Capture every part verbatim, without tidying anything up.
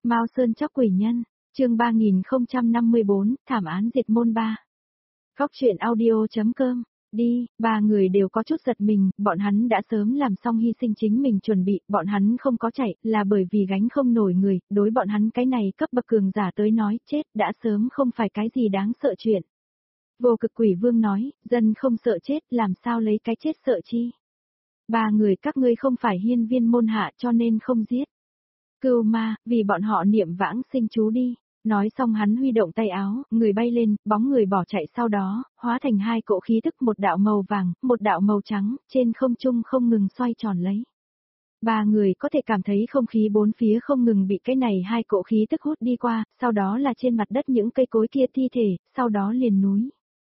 Mao Sơn chóc quỷ nhân, chương ba nghìn không trăm năm mươi bốn, thảm án diệt môn ba. Góc truyện audio.com, đi, ba người đều có chút giật mình, bọn hắn đã sớm làm xong hy sinh chính mình chuẩn bị, bọn hắn không có chạy, là bởi vì gánh không nổi người, đối bọn hắn cái này cấp bậc cường giả tới nói, chết đã sớm không phải cái gì đáng sợ chuyện. Vô Cực Quỷ Vương nói, dân không sợ chết, làm sao lấy cái chết sợ chi. Ba người các ngươi không phải hiên viên môn hạ cho nên không giết. Cưu ma, vì bọn họ niệm vãng sinh chú đi. Nói xong hắn huy động tay áo, người bay lên, bóng người bỏ chạy sau đó, hóa thành hai cỗ khí tức, một đạo màu vàng, một đạo màu trắng, trên không trung không ngừng xoay tròn lấy. Ba người có thể cảm thấy không khí bốn phía không ngừng bị cái này hai cỗ khí tức hút đi qua, sau đó là trên mặt đất những cây cối kia thi thể, sau đó liền núi.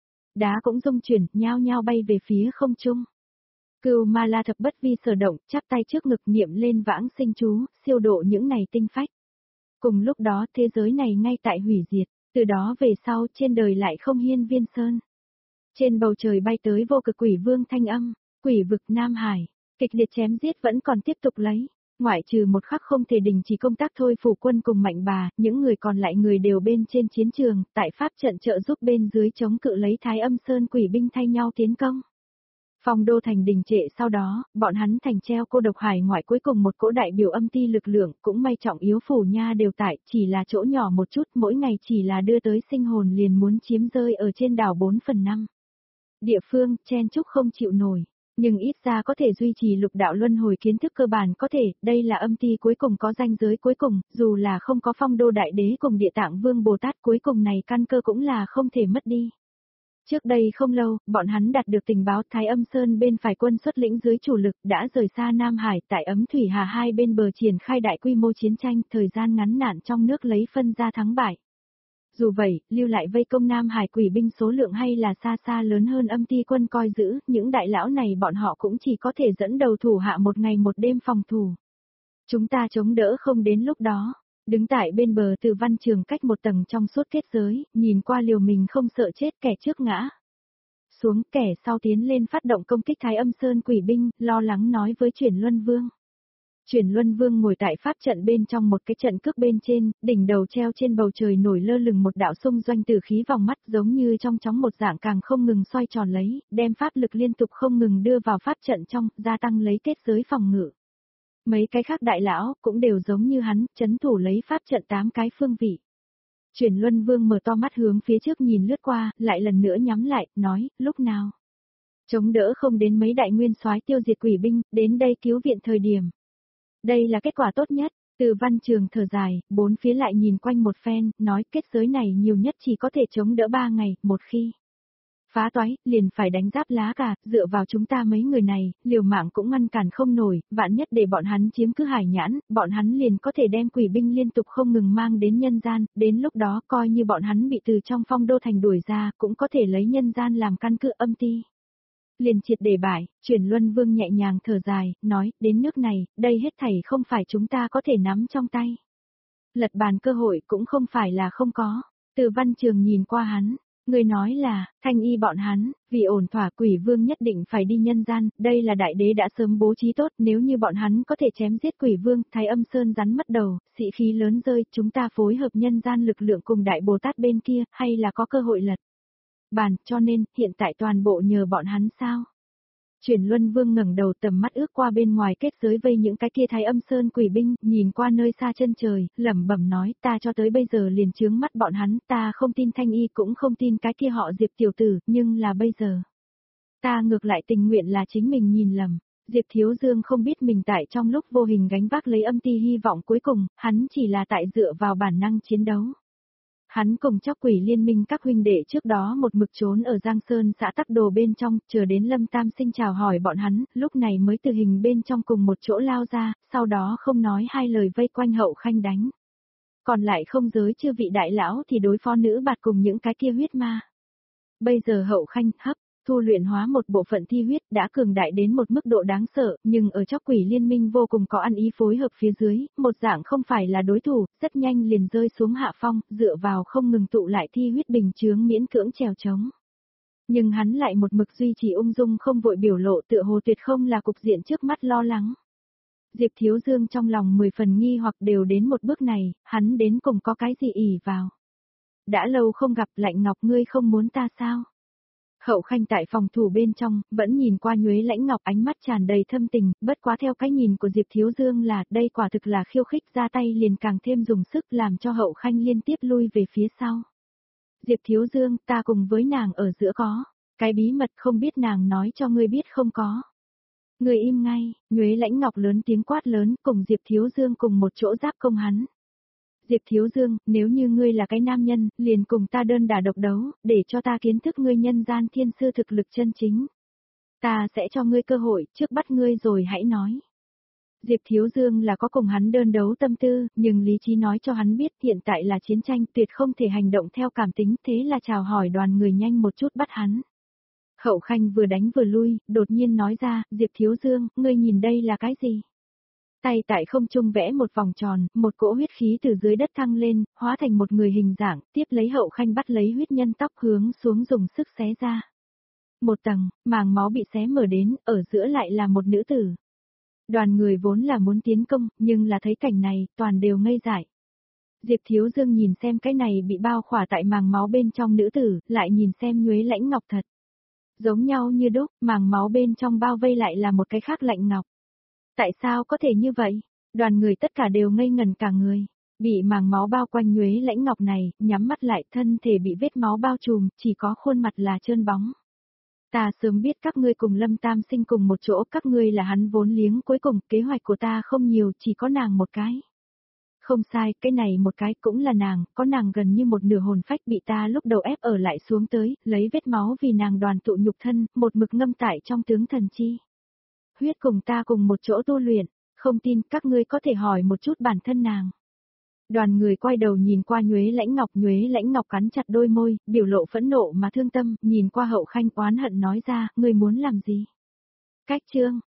Đá cũng rung chuyển, nhao nhao bay về phía không trung. Cưu ma la thập bất vi sở động, chắp tay trước ngực niệm lên vãng sinh chú, siêu độ những này tinh phách. Cùng lúc đó thế giới này ngay tại hủy diệt, từ đó về sau trên đời lại không hiên viên sơn. Trên bầu trời bay tới Vô Cực Quỷ Vương thanh âm, quỷ vực Nam Hải, kịch liệt chém giết vẫn còn tiếp tục lấy. Ngoại trừ một khắc không thể đình chỉ công tác thôi phủ quân cùng mạnh bà, những người còn lại người đều bên trên chiến trường, tại pháp trận trợ giúp bên dưới chống cự lấy Thái Âm Sơn quỷ binh thay nhau tiến công. Phong đô thành đình trệ sau đó, bọn hắn thành treo cô độc hải ngoại cuối cùng một cỗ đại biểu âm ti lực lượng cũng may trọng yếu phủ nha đều tại, chỉ là chỗ nhỏ một chút mỗi ngày chỉ là đưa tới sinh hồn liền muốn chiếm rơi ở trên đảo bốn phần năm. Địa phương, chen chúc không chịu nổi, nhưng ít ra có thể duy trì lục đạo luân hồi kiến thức cơ bản có thể, đây là âm ti cuối cùng có ranh giới cuối cùng, dù là không có phong đô đại đế cùng địa tạng vương Bồ Tát cuối cùng này căn cơ cũng là không thể mất đi. Trước đây không lâu, bọn hắn đạt được tình báo Thái Âm Sơn bên phải quân xuất lĩnh dưới chủ lực đã rời xa Nam Hải tại Ấm Thủy Hà hai bên bờ triển khai đại quy mô chiến tranh, thời gian ngắn nạn trong nước lấy phân ra thắng bại. Dù vậy, lưu lại vây công Nam Hải quỷ binh số lượng hay là xa xa lớn hơn âm ti quân coi giữ, những đại lão này bọn họ cũng chỉ có thể dẫn đầu thủ hạ một ngày một đêm phòng thủ. Chúng ta chống đỡ không đến lúc đó. Đứng tại bên bờ Từ Văn Trường cách một tầng trong suốt kết giới, nhìn qua liều mình không sợ chết, kẻ trước ngã xuống, kẻ sau tiến lên phát động công kích Thái Âm Sơn quỷ binh, lo lắng nói với Chuyển Luân Vương. Chuyển Luân Vương ngồi tại pháp trận bên trong một cái trận cước bên trên, đỉnh đầu treo trên bầu trời nổi lơ lửng một đạo xung doanh tử khí vòng mắt giống như trong chóng một dạng càng không ngừng xoay tròn lấy, đem pháp lực liên tục không ngừng đưa vào pháp trận trong, gia tăng lấy kết giới phòng ngự. Mấy cái khác đại lão cũng đều giống như hắn, chấn thủ lấy pháp trận tám cái phương vị. Chuyển Luân Vương mở to mắt hướng phía trước nhìn lướt qua, lại lần nữa nhắm lại, nói, lúc nào? Chống đỡ không đến mấy đại nguyên soái tiêu diệt quỷ binh, đến đây cứu viện thời điểm. Đây là kết quả tốt nhất. Từ Văn Trường thở dài, bốn phía lại nhìn quanh một phen, nói kết giới này nhiều nhất chỉ có thể chống đỡ ba ngày, một khi phá toái, liền phải đánh giáp lá cả, dựa vào chúng ta mấy người này, liều mạng cũng ngăn cản không nổi, vạn nhất để bọn hắn chiếm cứ hải nhãn, bọn hắn liền có thể đem quỷ binh liên tục không ngừng mang đến nhân gian, đến lúc đó coi như bọn hắn bị từ trong phong đô thành đuổi ra, cũng có thể lấy nhân gian làm căn cứ âm ti. Liền triệt để bại, Chuyển Luân Vương nhẹ nhàng thở dài, nói, đến nước này, đây hết thảy không phải chúng ta có thể nắm trong tay. Lật bàn cơ hội cũng không phải là không có. Từ Văn Trường nhìn qua hắn. Người nói là, thanh y bọn hắn, vì ổn thỏa quỷ vương nhất định phải đi nhân gian, đây là đại đế đã sớm bố trí tốt, nếu như bọn hắn có thể chém giết quỷ vương, Thái Âm Sơn rắn mất đầu, sĩ khí lớn rơi, chúng ta phối hợp nhân gian lực lượng cùng đại Bồ Tát bên kia, hay là có cơ hội lật bàn, cho nên, hiện tại toàn bộ nhờ bọn hắn sao? Chuyển Luân Vương ngẩng đầu tầm mắt ước qua bên ngoài kết giới vây những cái kia Thái Âm Sơn quỷ binh, nhìn qua nơi xa chân trời, lẩm bẩm nói, ta cho tới bây giờ liền chướng mắt bọn hắn, ta không tin Thanh Y cũng không tin cái kia họ Diệp tiểu tử, nhưng là bây giờ. Ta ngược lại tình nguyện là chính mình nhìn lầm. Diệp Thiếu Dương không biết mình tại trong lúc vô hình gánh vác lấy âm ti hy vọng cuối cùng, hắn chỉ là tại dựa vào bản năng chiến đấu. Hắn cùng chóc quỷ liên minh các huynh đệ trước đó một mực trốn ở Giang Sơn xã Tắc Đồ bên trong, chờ đến Lâm Tam Sinh chào hỏi bọn hắn, lúc này mới từ hình bên trong cùng một chỗ lao ra, sau đó không nói hai lời vây quanh Hậu Khanh đánh. Còn lại không giới chư vị đại lão thì đối phó nữ bạt cùng những cái kia huyết ma. Bây giờ Hậu Khanh hấp, thu luyện hóa một bộ phận thi huyết đã cường đại đến một mức độ đáng sợ, nhưng ở chóc quỷ liên minh vô cùng có ăn ý phối hợp phía dưới, một dạng không phải là đối thủ, rất nhanh liền rơi xuống hạ phong, dựa vào không ngừng tụ lại thi huyết bình chướng miễn cưỡng trèo trống. Nhưng hắn lại một mực duy trì ung dung không vội biểu lộ tựa hồ tuyệt không là cục diện trước mắt lo lắng. Diệp Thiếu Dương trong lòng mười phần nghi hoặc đều đến một bước này, hắn đến cùng có cái gì ỷ vào. Đã lâu không gặp Lạnh Ngọc ngươi không muốn ta sao? Hậu Khanh tại phòng thủ bên trong, vẫn nhìn qua Nhuế Lãnh Ngọc ánh mắt tràn đầy thâm tình, bất quá theo cái nhìn của Diệp Thiếu Dương là đây quả thực là khiêu khích ra tay liền càng thêm dùng sức làm cho Hậu Khanh liên tiếp lui về phía sau. Diệp Thiếu Dương, ta cùng với nàng ở giữa có, cái bí mật không biết nàng nói cho ngươi biết không có. Ngươi im ngay, Nhuế Lãnh Ngọc lớn tiếng quát lớn cùng Diệp Thiếu Dương cùng một chỗ giáp công hắn. Diệp Thiếu Dương, nếu như ngươi là cái nam nhân, liền cùng ta đơn đả độc đấu, để cho ta kiến thức ngươi nhân gian thiên sư thực lực chân chính. Ta sẽ cho ngươi cơ hội, trước bắt ngươi rồi hãy nói. Diệp Thiếu Dương là có cùng hắn đơn đấu tâm tư, nhưng lý trí nói cho hắn biết hiện tại là chiến tranh tuyệt không thể hành động theo cảm tính, thế là chào hỏi đoàn người nhanh một chút bắt hắn. Hậu Khanh vừa đánh vừa lui, đột nhiên nói ra, Diệp Thiếu Dương, ngươi nhìn đây là cái gì? Tay tại không trung vẽ một vòng tròn, một cỗ huyết khí từ dưới đất thăng lên, hóa thành một người hình dạng, tiếp lấy Hậu Khanh bắt lấy huyết nhân tóc hướng xuống dùng sức xé ra. Một tầng, màng máu bị xé mở đến, ở giữa lại là một nữ tử. Đoàn người vốn là muốn tiến công, nhưng là thấy cảnh này, toàn đều ngây dại. Diệp Thiếu Dương nhìn xem cái này bị bao khỏa tại màng máu bên trong nữ tử, lại nhìn xem Nhuế Lãnh Ngọc thật. Giống nhau như đúc, màng máu bên trong bao vây lại là một cái khác Lạnh Ngọc. Tại sao có thể như vậy? Đoàn người tất cả đều ngây ngần cả người. Bị màng máu bao quanh Nhuế Lãnh Ngọc này, nhắm mắt lại thân thể bị vết máu bao trùm, chỉ có khuôn mặt là trơn bóng. Ta sớm biết các ngươi cùng Lâm Tam Sinh cùng một chỗ, các ngươi là hắn vốn liếng cuối cùng, kế hoạch của ta không nhiều, chỉ có nàng một cái. Không sai, cái này một cái cũng là nàng, có nàng gần như một nửa hồn phách bị ta lúc đầu ép ở lại xuống tới, lấy vết máu vì nàng đoàn tụ nhục thân, một mực ngâm tại trong tướng thần chi. Huyết cùng ta cùng một chỗ tu luyện, không tin các ngươi có thể hỏi một chút bản thân nàng. Đoàn người quay đầu nhìn qua Nhuế Lãnh Ngọc, Nhuế Lãnh Ngọc cắn chặt đôi môi, biểu lộ phẫn nộ mà thương tâm, nhìn qua Hậu Khanh oán hận nói ra, ngươi muốn làm gì? Cách chương,